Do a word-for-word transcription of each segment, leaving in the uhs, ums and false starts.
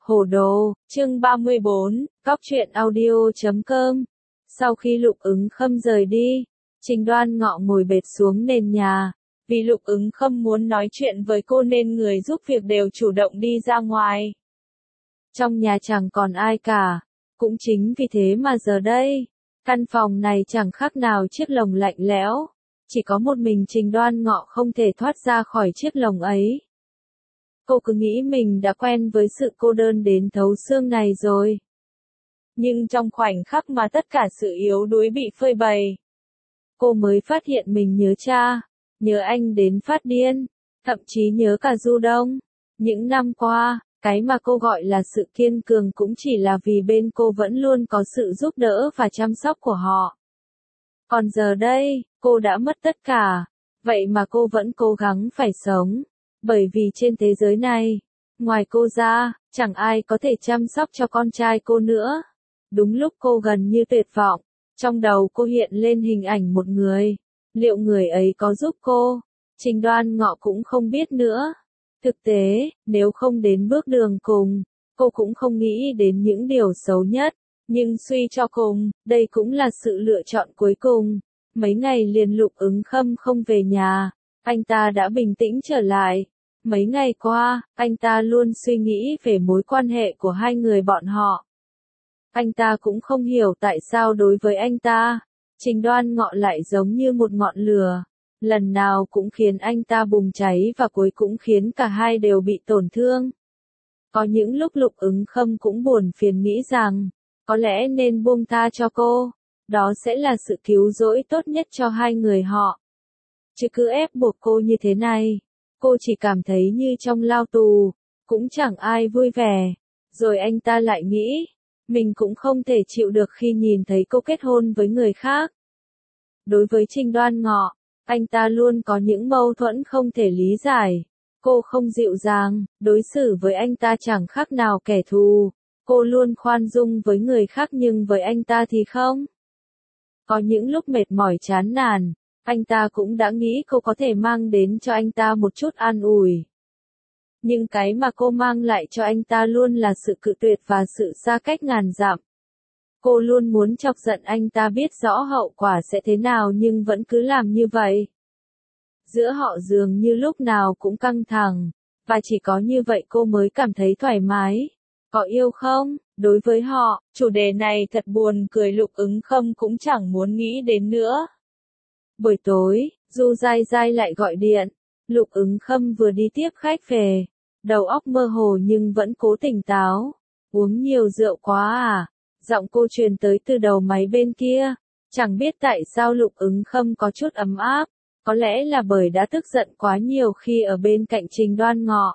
Hồ đồ, chương ba mươi bốn, cóc truyện audio chấm com. Sau khi Lục Ứng Khâm rời đi, Trình Đoan Ngọ ngồi bệt xuống nền nhà. Vì Lục Ứng Khâm muốn nói chuyện với cô nên người giúp việc đều chủ động đi ra ngoài. Trong nhà chẳng còn ai cả. Cũng chính vì thế mà giờ đây, căn phòng này chẳng khác nào chiếc lồng lạnh lẽo. Chỉ có một mình Trình Đoan Ngọ không thể thoát ra khỏi chiếc lồng ấy. Cô cứ nghĩ mình đã quen với sự cô đơn đến thấu xương này rồi. Nhưng trong khoảnh khắc mà tất cả sự yếu đuối bị phơi bày, cô mới phát hiện mình nhớ cha, nhớ anh đến phát điên, thậm chí nhớ cả Du Đông. Những năm qua, cái mà cô gọi là sự kiên cường cũng chỉ là vì bên cô vẫn luôn có sự giúp đỡ và chăm sóc của họ. Còn giờ đây, cô đã mất tất cả, vậy mà cô vẫn cố gắng phải sống. Bởi vì trên thế giới này, ngoài cô ra, chẳng ai có thể chăm sóc cho con trai cô nữa. Đúng lúc cô gần như tuyệt vọng, trong đầu cô hiện lên hình ảnh một người. Liệu người ấy có giúp cô? Trình Đoan Ngọ cũng không biết nữa. Thực tế, nếu không đến bước đường cùng, cô cũng không nghĩ đến những điều xấu nhất. Nhưng suy cho cùng, đây cũng là sự lựa chọn cuối cùng. Mấy ngày liền Lục Ứng Khâm không về nhà. Anh ta đã bình tĩnh trở lại. Mấy ngày qua, anh ta luôn suy nghĩ về mối quan hệ của hai người bọn họ. Anh ta cũng không hiểu tại sao đối với anh ta, Trình Đoan Ngọ lại giống như một ngọn lửa. Lần nào cũng khiến anh ta bùng cháy và cuối cũng khiến cả hai đều bị tổn thương. Có những lúc Lục Ứng Khâm cũng buồn phiền nghĩ rằng, có lẽ nên buông tha cho cô. Đó sẽ là sự cứu rỗi tốt nhất cho hai người họ. Chứ cứ ép buộc cô như thế này, cô chỉ cảm thấy như trong lao tù, cũng chẳng ai vui vẻ. Rồi anh ta lại nghĩ, mình cũng không thể chịu được khi nhìn thấy cô kết hôn với người khác. Đối với Trình Đoan Ngọ, anh ta luôn có những mâu thuẫn không thể lý giải. Cô không dịu dàng, đối xử với anh ta chẳng khác nào kẻ thù. Cô luôn khoan dung với người khác nhưng với anh ta thì không. Có những lúc mệt mỏi chán nản, anh ta cũng đã nghĩ cô có thể mang đến cho anh ta một chút an ủi. Nhưng cái mà cô mang lại cho anh ta luôn là sự cự tuyệt và sự xa cách ngàn dặm. Cô luôn muốn chọc giận anh ta biết rõ hậu quả sẽ thế nào nhưng vẫn cứ làm như vậy. Giữa họ dường như lúc nào cũng căng thẳng, và chỉ có như vậy cô mới cảm thấy thoải mái. Có yêu không? Đối với họ, chủ đề này thật buồn cười. Lục Ứng Khâm cũng chẳng muốn nghĩ đến nữa. Buổi tối, Du Dai Dai lại gọi điện. Lục Ứng Khâm vừa đi tiếp khách về, đầu óc mơ hồ nhưng vẫn cố tỉnh táo. Uống nhiều rượu quá à? Giọng cô truyền tới từ đầu máy bên kia. Chẳng biết tại sao Lục Ứng Khâm có chút ấm áp. Có lẽ là bởi đã tức giận quá nhiều khi ở bên cạnh Trình Đoan Ngọ.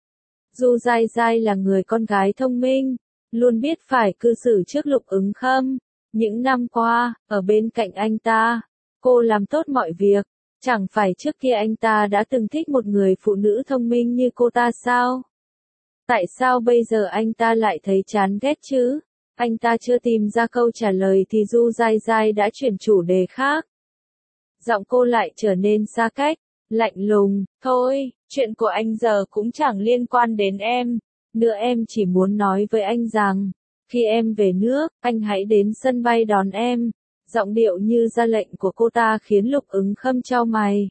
Du Dai Dai là người con gái thông minh, luôn biết phải cư xử trước Lục Ứng Khâm. Những năm qua, ở bên cạnh anh ta, cô làm tốt mọi việc. Chẳng phải trước kia anh ta đã từng thích một người phụ nữ thông minh như cô ta sao? Tại sao bây giờ anh ta lại thấy chán ghét chứ? Anh ta chưa tìm ra câu trả lời thì Du Dai Dai đã chuyển chủ đề khác. Giọng cô lại trở nên xa cách, lạnh lùng. Thôi, chuyện của anh giờ cũng chẳng liên quan đến em. Nữa em chỉ muốn nói với anh rằng, khi em về nước, anh hãy đến sân bay đón em. Giọng điệu như ra lệnh của cô ta khiến Lục Ứng Khâm chau mày.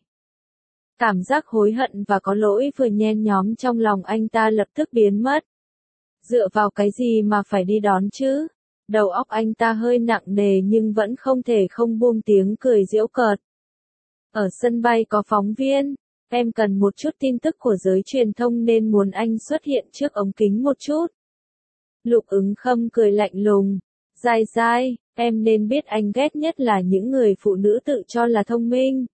Cảm giác hối hận và có lỗi vừa nhen nhóm trong lòng anh ta lập tức biến mất. Dựa vào cái gì mà phải đi đón chứ? Đầu óc anh ta hơi nặng nề nhưng vẫn không thể không buông tiếng cười giễu cợt. Ở sân bay có phóng viên, em cần một chút tin tức của giới truyền thông nên muốn anh xuất hiện trước ống kính một chút. Lục Ứng Khâm cười lạnh lùng. Dai Dai, em nên biết anh ghét nhất là những người phụ nữ tự cho là thông minh.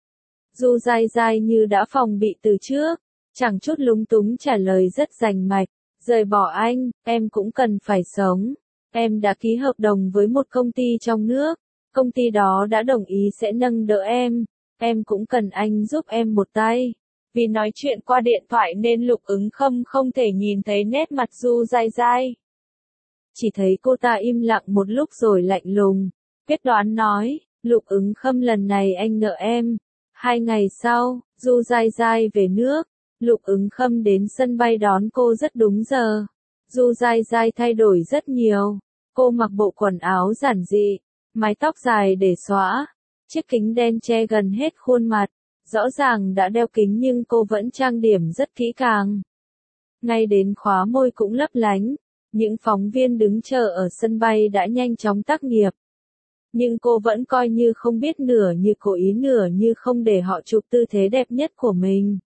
Du Dai Dai như đã phòng bị từ trước, chẳng chút lúng túng trả lời rất rành mạch. Rời bỏ anh, em cũng cần phải sống. Em đã ký hợp đồng với một công ty trong nước. Công ty đó đã đồng ý sẽ nâng đỡ em. Em cũng cần anh giúp em một tay. Vì nói chuyện qua điện thoại nên Lục Ứng Khâm không thể nhìn thấy nét mặt Du Dai Dai. Chỉ thấy cô ta im lặng một lúc rồi lạnh lùng. Quyết đoán nói, Lục Ứng Khâm lần này anh nợ em. Hai ngày sau, Du Dai Dai về nước. Lục Ứng Khâm đến sân bay đón cô rất đúng giờ. Du Dai Dai thay đổi rất nhiều. Cô mặc bộ quần áo giản dị, mái tóc dài để xõa, chiếc kính đen che gần hết khuôn mặt. Rõ ràng đã đeo kính nhưng cô vẫn trang điểm rất kỹ càng. Ngay đến khóa môi cũng lấp lánh. Những phóng viên đứng chờ ở sân bay đã nhanh chóng tác nghiệp. Nhưng cô vẫn coi như không biết, nửa như cố ý nửa như không, để họ chụp tư thế đẹp nhất của mình.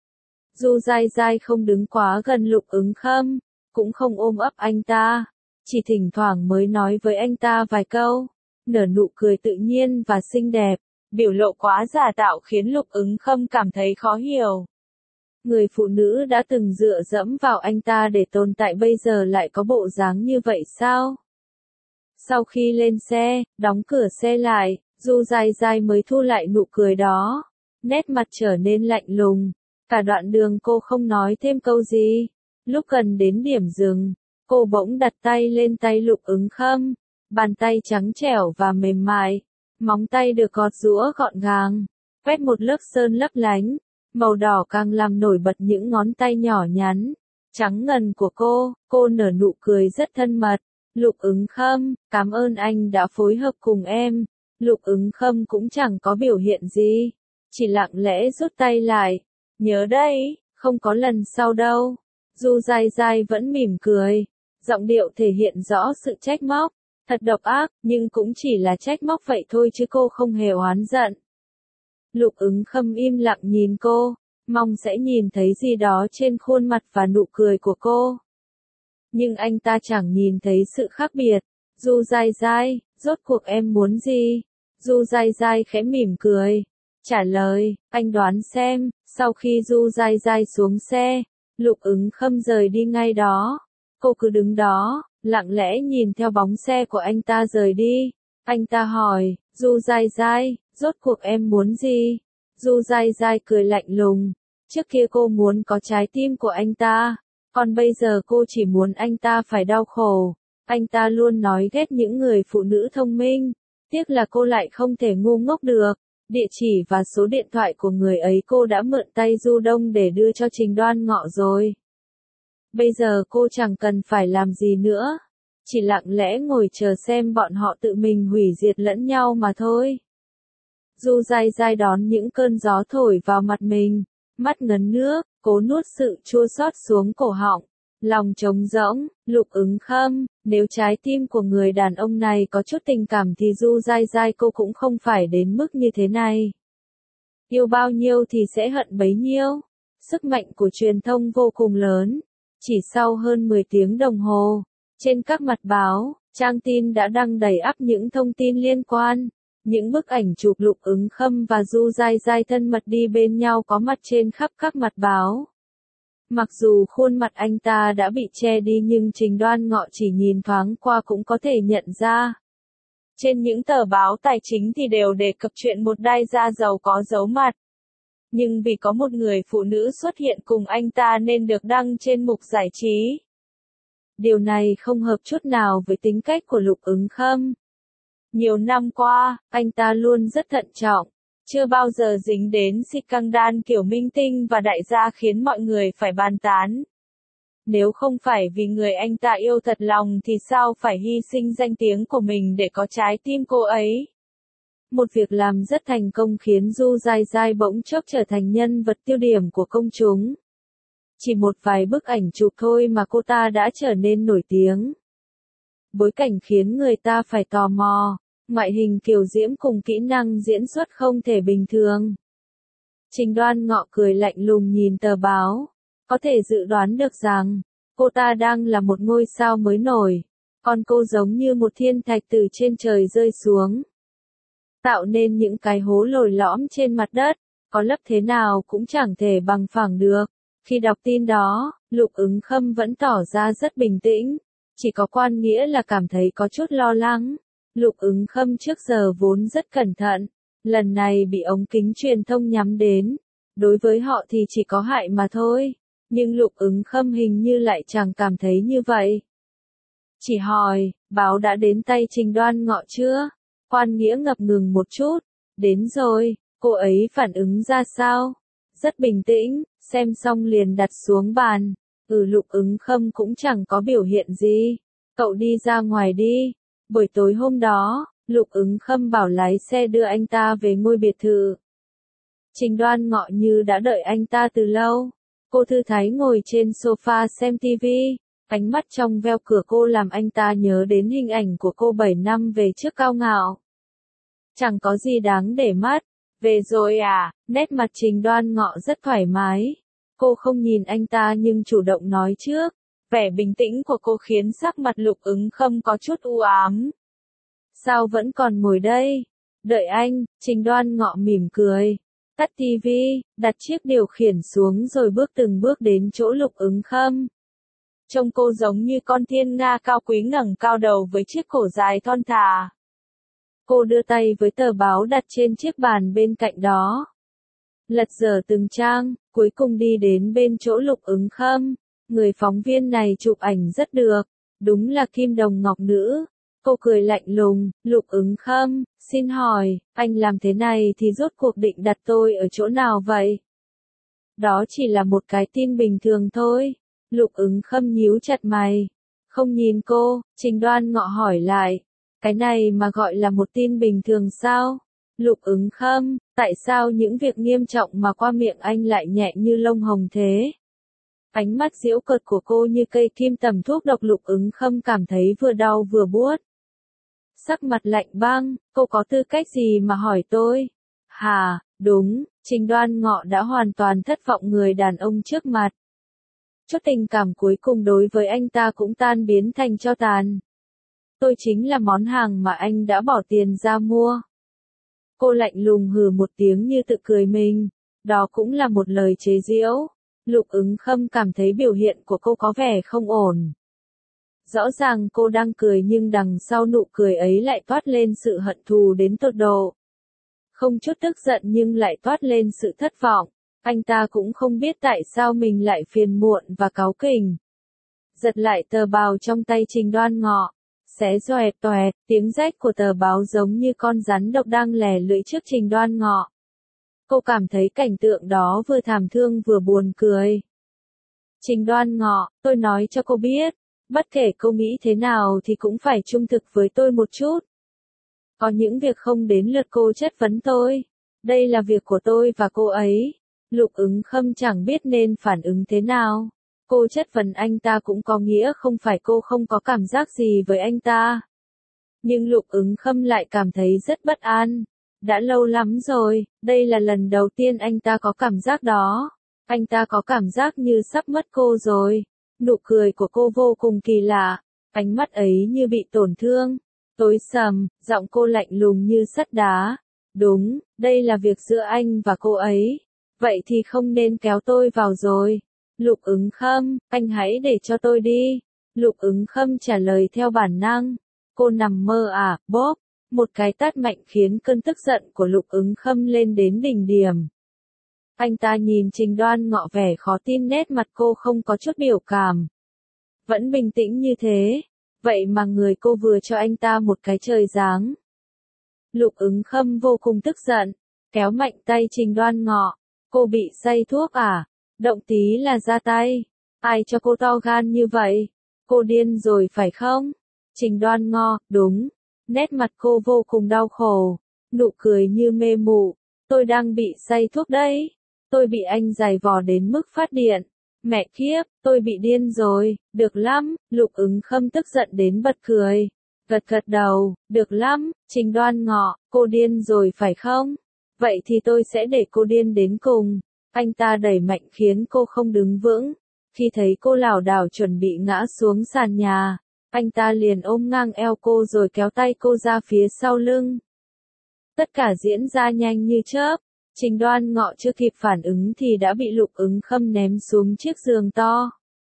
Du Dai Dai không đứng quá gần Lục Ứng Khâm, cũng không ôm ấp anh ta, chỉ thỉnh thoảng mới nói với anh ta vài câu, nở nụ cười tự nhiên và xinh đẹp. Biểu lộ quá giả tạo khiến Lục Ứng Khâm cảm thấy khó hiểu. Người phụ nữ đã từng dựa dẫm vào anh ta để tồn tại bây giờ lại có bộ dáng như vậy sao? Sau khi lên xe, đóng cửa xe lại, Du Dai Dai mới thu lại nụ cười đó. Nét mặt trở nên lạnh lùng. Cả đoạn đường cô không nói thêm câu gì. Lúc gần đến điểm dừng, cô bỗng đặt tay lên tay Lục Ứng Khâm. Bàn tay trắng trẻo và mềm mại. Móng tay được gọt giũa gọn gàng. Quét một lớp sơn lấp lánh. Màu đỏ càng làm nổi bật những ngón tay nhỏ nhắn, trắng ngần của cô. Cô nở nụ cười rất thân mật. Lục Ứng Khâm, cảm ơn anh đã phối hợp cùng em. Lục Ứng Khâm cũng chẳng có biểu hiện gì, chỉ lặng lẽ rút tay lại. Nhớ đấy, không có lần sau đâu. Du Dai Dai vẫn mỉm cười, giọng điệu thể hiện rõ sự trách móc. Thật độc ác, nhưng cũng chỉ là trách móc vậy thôi chứ cô không hề oán giận. Lục Ứng Khâm im lặng nhìn cô, mong sẽ nhìn thấy gì đó trên khuôn mặt và nụ cười của cô. Nhưng anh ta chẳng nhìn thấy sự khác biệt. Du Dai Dai, rốt cuộc em muốn gì? Du Dai Dai khẽ mỉm cười, trả lời, anh đoán xem. Sau khi Du Dai Dai xuống xe, Lục Ứng Khâm rời đi ngay đó. Cô cứ đứng đó, lặng lẽ nhìn theo bóng xe của anh ta rời đi. Anh ta hỏi, Du Dai Dai, rốt cuộc em muốn gì? Du Dai Dai cười lạnh lùng. Trước kia cô muốn có trái tim của anh ta, còn bây giờ cô chỉ muốn anh ta phải đau khổ. Anh ta luôn nói ghét những người phụ nữ thông minh. Tiếc là cô lại không thể ngu ngốc được. Địa chỉ và số điện thoại của người ấy cô đã mượn tay Du Đông để đưa cho Trình Đoan Ngọ rồi. Bây giờ cô chẳng cần phải làm gì nữa, chỉ lặng lẽ ngồi chờ xem bọn họ tự mình hủy diệt lẫn nhau mà thôi. Du Dai Dai đón những cơn gió thổi vào mặt mình, mắt ngấn nước, cố nuốt sự chua xót xuống cổ họng, lòng trống rỗng. Lục Ứng Khâm, nếu trái tim của người đàn ông này có chút tình cảm thì Du Dai Dai cô cũng không phải đến mức như thế này. Yêu bao nhiêu thì sẽ hận bấy nhiêu. Sức mạnh của truyền thông vô cùng lớn. Chỉ sau hơn mười tiếng đồng hồ, trên các mặt báo, trang tin đã đăng đầy ắp những thông tin liên quan. Những bức ảnh chụp Lục Ứng Khâm và Du Dai Dai thân mật đi bên nhau có mặt trên khắp các mặt báo. Mặc dù khuôn mặt anh ta đã bị che đi nhưng Trình Đoan Ngọ chỉ nhìn thoáng qua cũng có thể nhận ra. Trên những tờ báo tài chính thì đều đề cập chuyện một đại gia giàu có giấu mặt. Nhưng vì có một người phụ nữ xuất hiện cùng anh ta nên được đăng trên mục giải trí. Điều này không hợp chút nào với tính cách của Lục Ứng Khâm. Nhiều năm qua, anh ta luôn rất thận trọng, chưa bao giờ dính đến scandal kiểu minh tinh và đại gia khiến mọi người phải bàn tán. Nếu không phải vì người anh ta yêu thật lòng thì sao phải hy sinh danh tiếng của mình để có trái tim cô ấy. Một việc làm rất thành công khiến Du Dai Dai bỗng chốc trở thành nhân vật tiêu điểm của công chúng. Chỉ một vài bức ảnh chụp thôi mà cô ta đã trở nên nổi tiếng. Bối cảnh khiến người ta phải tò mò, ngoại hình kiều diễm cùng kỹ năng diễn xuất không thể bình thường. Trình Đoan Ngọ cười lạnh lùng nhìn tờ báo, có thể dự đoán được rằng, cô ta đang là một ngôi sao mới nổi, còn cô giống như một thiên thạch từ trên trời rơi xuống. Tạo nên những cái hố lồi lõm trên mặt đất, có lấp thế nào cũng chẳng thể bằng phẳng được. Khi đọc tin đó, Lục Ứng Khâm vẫn tỏ ra rất bình tĩnh, chỉ có Quan Nghĩa là cảm thấy có chút lo lắng. Lục Ứng Khâm trước giờ vốn rất cẩn thận, lần này bị ống kính truyền thông nhắm đến, đối với họ thì chỉ có hại mà thôi, nhưng Lục Ứng Khâm hình như lại chẳng cảm thấy như vậy. Chỉ hỏi, báo đã đến tay Trình Đoan Ngọ chưa? Quan Nghĩa ngập ngừng một chút, đến rồi. Cô ấy phản ứng ra sao? Rất bình tĩnh, xem xong liền đặt xuống bàn. Ừ, Lục Ứng Khâm cũng chẳng có biểu hiện gì. Cậu đi ra ngoài đi. Buổi tối hôm đó, Lục Ứng Khâm bảo lái xe đưa anh ta về ngôi biệt thự. Trình Đoan Ngọ như đã đợi anh ta từ lâu. Cô thư thái ngồi trên sofa xem tivi, ánh mắt trong veo cửa cô làm anh ta nhớ đến hình ảnh của cô bảy năm về trước cao ngạo. Chẳng có gì đáng để mắt. Về rồi à? Nét mặt Trình Đoan Ngọ rất thoải mái. Cô không nhìn anh ta nhưng chủ động nói trước. Vẻ bình tĩnh của cô khiến sắc mặt Lục Ứng Khâm có chút u ám. Sao vẫn còn ngồi đây? Đợi anh, Trình Đoan Ngọ mỉm cười. Tắt tivi, đặt chiếc điều khiển xuống rồi bước từng bước đến chỗ Lục Ứng Khâm. Trông cô giống như con thiên nga cao quý ngẩng cao đầu với chiếc cổ dài thon thả. Cô đưa tay với tờ báo đặt trên chiếc bàn bên cạnh đó. Lật dở từng trang, cuối cùng đi đến bên chỗ Lục Ứng Khâm. Người phóng viên này chụp ảnh rất được, đúng là kim đồng ngọc nữ. Cô cười lạnh lùng, Lục Ứng Khâm, xin hỏi, anh làm thế này thì rốt cuộc định đặt tôi ở chỗ nào vậy? Đó chỉ là một cái tin bình thường thôi. Lục Ứng Khâm nhíu chặt mày. Không nhìn cô, Trình Đoan Ngọ hỏi lại. Cái này mà gọi là một tin bình thường sao? Lục Ứng Khâm, tại sao những việc nghiêm trọng mà qua miệng anh lại nhẹ như lông hồng thế? Ánh mắt giễu cợt của cô như cây kim tầm thuốc độc. Lục Ứng Khâm cảm thấy vừa đau vừa buốt. Sắc mặt lạnh băng, cô có tư cách gì mà hỏi tôi? Hà, đúng, Trình Đoan Ngọ đã hoàn toàn thất vọng người đàn ông trước mặt. Chút tình cảm cuối cùng đối với anh ta cũng tan biến thành tro tàn. Tôi chính là món hàng mà anh đã bỏ tiền ra mua. Cô lạnh lùng hừ một tiếng như tự cười mình. Đó cũng là một lời chế giễu. Lục Ứng Khâm cảm thấy biểu hiện của cô có vẻ không ổn. Rõ ràng cô đang cười nhưng đằng sau nụ cười ấy lại toát lên sự hận thù đến tột độ. Không chút tức giận nhưng lại toát lên sự thất vọng. Anh ta cũng không biết tại sao mình lại phiền muộn và cáu kỉnh. Giật lại tờ báo trong tay Trình Đoan Ngọ. Xé xoẹt toẹt, tiếng rách của tờ báo giống như con rắn độc đang lè lưỡi trước Trình Đoan Ngọ. Cô cảm thấy cảnh tượng đó vừa thảm thương vừa buồn cười. Trình Đoan Ngọ, tôi nói cho cô biết, bất kể cô nghĩ thế nào thì cũng phải trung thực với tôi một chút. Có những việc không đến lượt cô chất vấn tôi. Đây là việc của tôi và cô ấy. Lục Ứng Khâm chẳng biết nên phản ứng thế nào. Cô chất vấn anh ta cũng có nghĩa không phải cô không có cảm giác gì với anh ta. Nhưng Lục Ứng Khâm lại cảm thấy rất bất an. Đã lâu lắm rồi, đây là lần đầu tiên anh ta có cảm giác đó. Anh ta có cảm giác như sắp mất cô rồi. Nụ cười của cô vô cùng kỳ lạ. Ánh mắt ấy như bị tổn thương. Tối sầm, giọng cô lạnh lùng như sắt đá. Đúng, đây là việc giữa anh và cô ấy. Vậy thì không nên kéo tôi vào rồi. Lục Ứng Khâm, anh hãy để cho tôi đi. Lục Ứng Khâm trả lời theo bản năng. Cô nằm mơ à, bóp. Một cái tát mạnh khiến cơn tức giận của Lục Ứng Khâm lên đến đỉnh điểm. Anh ta nhìn Trình Đoan Ngọ vẻ khó tin, nét mặt cô không có chút biểu cảm. Vẫn bình tĩnh như thế. Vậy mà người cô vừa cho anh ta một cái trời giáng. Lục Ứng Khâm vô cùng tức giận. Kéo mạnh tay Trình Đoan Ngọ. Cô bị say thuốc à? Động tí là ra tay. Ai cho cô to gan như vậy? Cô điên rồi phải không? Trình Đoan Ngọ, đúng. Nét mặt cô vô cùng đau khổ. Nụ cười như mê mụ. Tôi đang bị say thuốc đấy. Tôi bị anh giày vò đến mức phát điện. Mẹ kiếp, tôi bị điên rồi. Được lắm. Lục Ứng Khâm tức giận đến bật cười. Gật gật đầu. Được lắm. Trình Đoan Ngọ, cô điên rồi phải không? Vậy thì tôi sẽ để cô điên đến cùng. Anh ta đẩy mạnh khiến cô không đứng vững. Khi thấy cô lảo đảo chuẩn bị ngã xuống sàn nhà, anh ta liền ôm ngang eo cô rồi kéo tay cô ra phía sau lưng. Tất cả diễn ra nhanh như chớp. Trình Đoan Ngọ chưa kịp phản ứng thì đã bị Lục Ứng Khâm ném xuống chiếc giường to.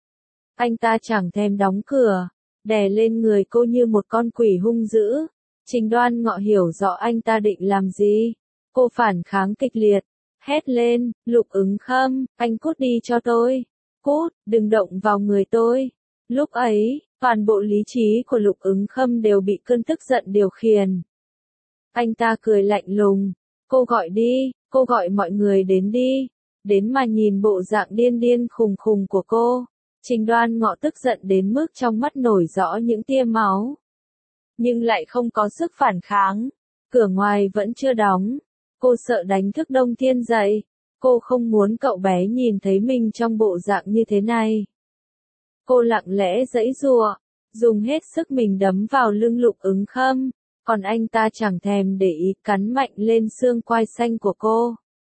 Anh ta chẳng thèm đóng cửa, đè lên người cô như một con quỷ hung dữ. Trình Đoan Ngọ hiểu rõ anh ta định làm gì. Cô phản kháng kịch liệt, hét lên, Lục Ứng Khâm, anh cút đi cho tôi. Cút, đừng động vào người tôi. Lúc ấy, toàn bộ lý trí của Lục Ứng Khâm đều bị cơn tức giận điều khiển. Anh ta cười lạnh lùng. Cô gọi đi, cô gọi mọi người đến đi. Đến mà nhìn bộ dạng điên điên khùng khùng của cô. Trình Đoan Ngọ tức giận đến mức trong mắt nổi rõ những tia máu. Nhưng lại không có sức phản kháng. Cửa ngoài vẫn chưa đóng. Cô sợ đánh thức Đông Thiên dậy. Cô không muốn cậu bé nhìn thấy mình trong bộ dạng như thế này. Cô lặng lẽ giãy giụa, dùng hết sức mình đấm vào lưng Lục Ứng Khâm, còn anh ta chẳng thèm để ý cắn mạnh lên xương quai xanh của cô.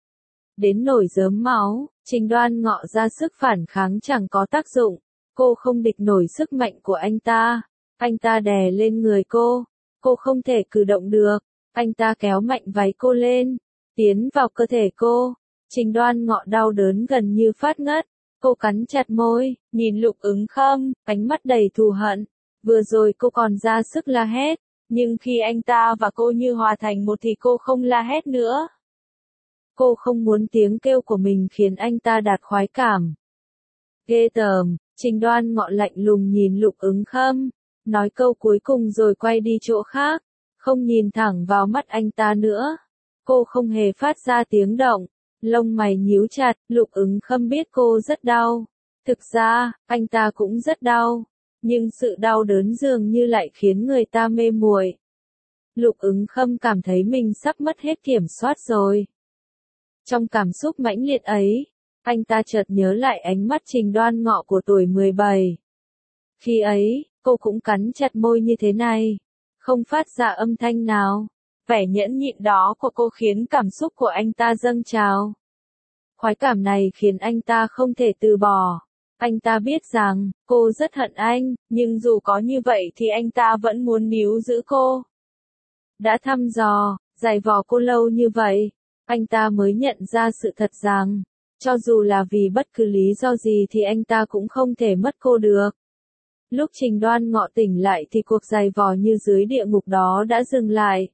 Đến nổi rớm máu, Trình Đoan Ngọ ra sức phản kháng chẳng có tác dụng, cô không địch nổi sức mạnh của anh ta. Anh ta đè lên người cô, cô không thể cử động được, anh ta kéo mạnh váy cô lên, tiến vào cơ thể cô. Trình Đoan Ngọ đau đớn gần như phát ngất, cô cắn chặt môi, nhìn Lục Ứng Khâm, ánh mắt đầy thù hận. Vừa rồi cô còn ra sức la hét, nhưng khi anh ta và cô như hòa thành một thì cô không la hét nữa. Cô không muốn tiếng kêu của mình khiến anh ta đạt khoái cảm. Ghê tởm, Trình Đoan Ngọ lạnh lùng nhìn Lục Ứng Khâm, nói câu cuối cùng rồi quay đi chỗ khác, không nhìn thẳng vào mắt anh ta nữa. Cô không hề phát ra tiếng động, lông mày nhíu chặt. Lục Ứng Khâm biết cô rất đau. Thực ra, anh ta cũng rất đau, nhưng sự đau đớn dường như lại khiến người ta mê muội. Lục Ứng Khâm cảm thấy mình sắp mất hết kiểm soát rồi. Trong cảm xúc mãnh liệt ấy, anh ta chợt nhớ lại ánh mắt Trình Đoan Ngọ của tuổi mười bảy. Khi ấy, cô cũng cắn chặt môi như thế này, không phát ra âm thanh nào. Vẻ nhẫn nhịn đó của cô khiến cảm xúc của anh ta dâng trào. Khoái cảm này khiến anh ta không thể từ bỏ. Anh ta biết rằng, cô rất hận anh, nhưng dù có như vậy thì anh ta vẫn muốn níu giữ cô. Đã thăm dò, giày vò cô lâu như vậy, anh ta mới nhận ra sự thật rằng, cho dù là vì bất cứ lý do gì thì anh ta cũng không thể mất cô được. Lúc Trình Đoan Ngọ tỉnh lại thì cuộc giày vò như dưới địa ngục đó đã dừng lại.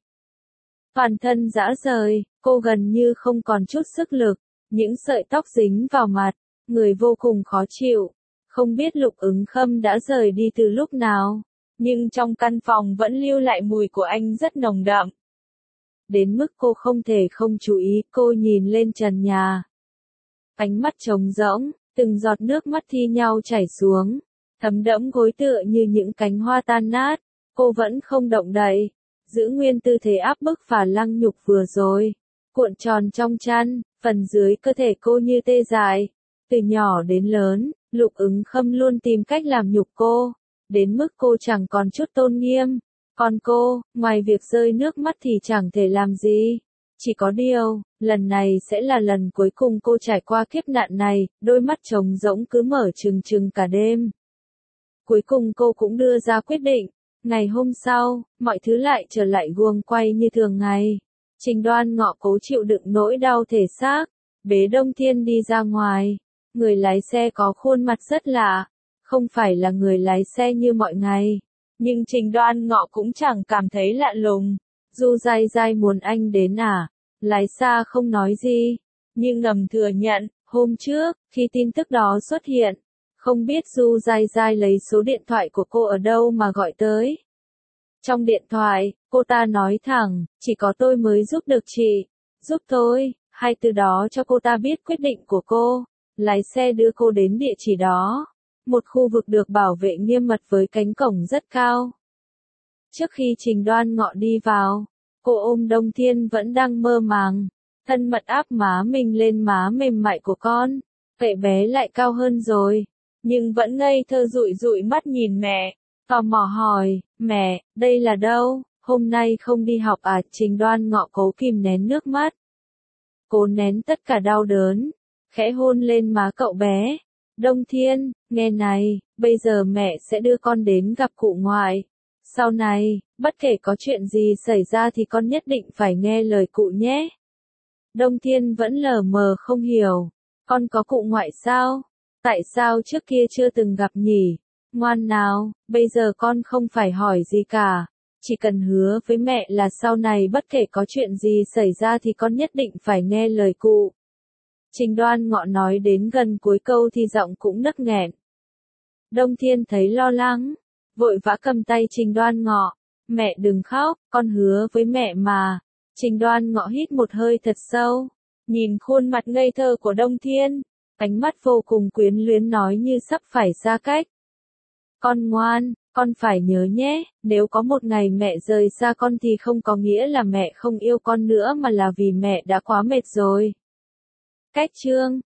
Toàn thân rã rời, cô gần như không còn chút sức lực, những sợi tóc dính vào mặt, người vô cùng khó chịu. Không biết Lục Ứng Khâm đã rời đi từ lúc nào, nhưng trong căn phòng vẫn lưu lại mùi của anh rất nồng đậm. Đến mức cô không thể không chú ý, cô nhìn lên trần nhà. Ánh mắt trống rỗng, từng giọt nước mắt thi nhau chảy xuống, thấm đẫm gối tựa như những cánh hoa tan nát. Cô vẫn không động đậy, giữ nguyên tư thế áp bức và lăng nhục vừa rồi, cuộn tròn trong chăn, phần dưới cơ thể cô như tê dại. Từ nhỏ đến lớn, Lục Ứng Khâm luôn tìm cách làm nhục cô, đến mức cô chẳng còn chút tôn nghiêm. Còn cô, ngoài việc rơi nước mắt thì chẳng thể làm gì. Chỉ có điều, lần này sẽ là lần cuối cùng cô trải qua kiếp nạn này. Đôi mắt trống rỗng cứ mở trừng trừng cả đêm. Cuối cùng cô cũng đưa ra quyết định. Ngày hôm sau, mọi thứ lại trở lại guồng quay như thường ngày. Trình Đoan Ngọ cố chịu đựng nỗi đau thể xác, bế Đông Thiên đi ra ngoài. Người lái xe có khuôn mặt rất lạ, không phải là người lái xe như mọi ngày. Nhưng Trình Đoan Ngọ cũng chẳng cảm thấy lạ lùng. Du Dai Dai muốn anh đến à? Lái xa không nói gì, nhưng ngầm thừa nhận, hôm trước, khi tin tức đó xuất hiện, không biết Du Dai Dai lấy số điện thoại của cô ở đâu mà gọi tới. Trong điện thoại, cô ta nói thẳng, chỉ có tôi mới giúp được chị. Giúp tôi, hay từ đó cho cô ta biết quyết định của cô. Lái xe đưa cô đến địa chỉ đó. Một khu vực được bảo vệ nghiêm mật với cánh cổng rất cao. Trước khi Trình Đoan Ngọ đi vào, cô ôm Đông Thiên vẫn đang mơ màng, thân mật áp má mình lên má mềm mại của con. Vậy bé lại cao hơn rồi, nhưng vẫn ngây thơ dụi dụi mắt nhìn mẹ, tò mò hỏi, mẹ, đây là đâu, hôm nay không đi học à? Trình Đoan Ngọ cố kìm nén nước mắt. Cố nén tất cả đau đớn, khẽ hôn lên má cậu bé. Đông Thiên, nghe này, bây giờ mẹ sẽ đưa con đến gặp cụ ngoại. Sau này, bất kể có chuyện gì xảy ra thì con nhất định phải nghe lời cụ nhé. Đông Thiên vẫn lờ mờ không hiểu. Con có cụ ngoại sao? Tại sao trước kia chưa từng gặp nhỉ? Ngoan nào, bây giờ con không phải hỏi gì cả. Chỉ cần hứa với mẹ là sau này bất kể có chuyện gì xảy ra thì con nhất định phải nghe lời cụ. Trình Đoan Ngọ nói đến gần cuối câu thì giọng cũng nấc nghẹn. Đông Thiên thấy lo lắng, vội vã cầm tay Trình Đoan Ngọ. Mẹ đừng khóc, con hứa với mẹ mà. Trình Đoan Ngọ hít một hơi thật sâu, nhìn khuôn mặt ngây thơ của Đông Thiên. ánh mắt vô cùng quyến luyến nói như sắp phải xa cách. Con ngoan, con phải nhớ nhé, nếu có một ngày mẹ rời xa con thì không có nghĩa là mẹ không yêu con nữa mà là vì mẹ đã quá mệt rồi. Cách chương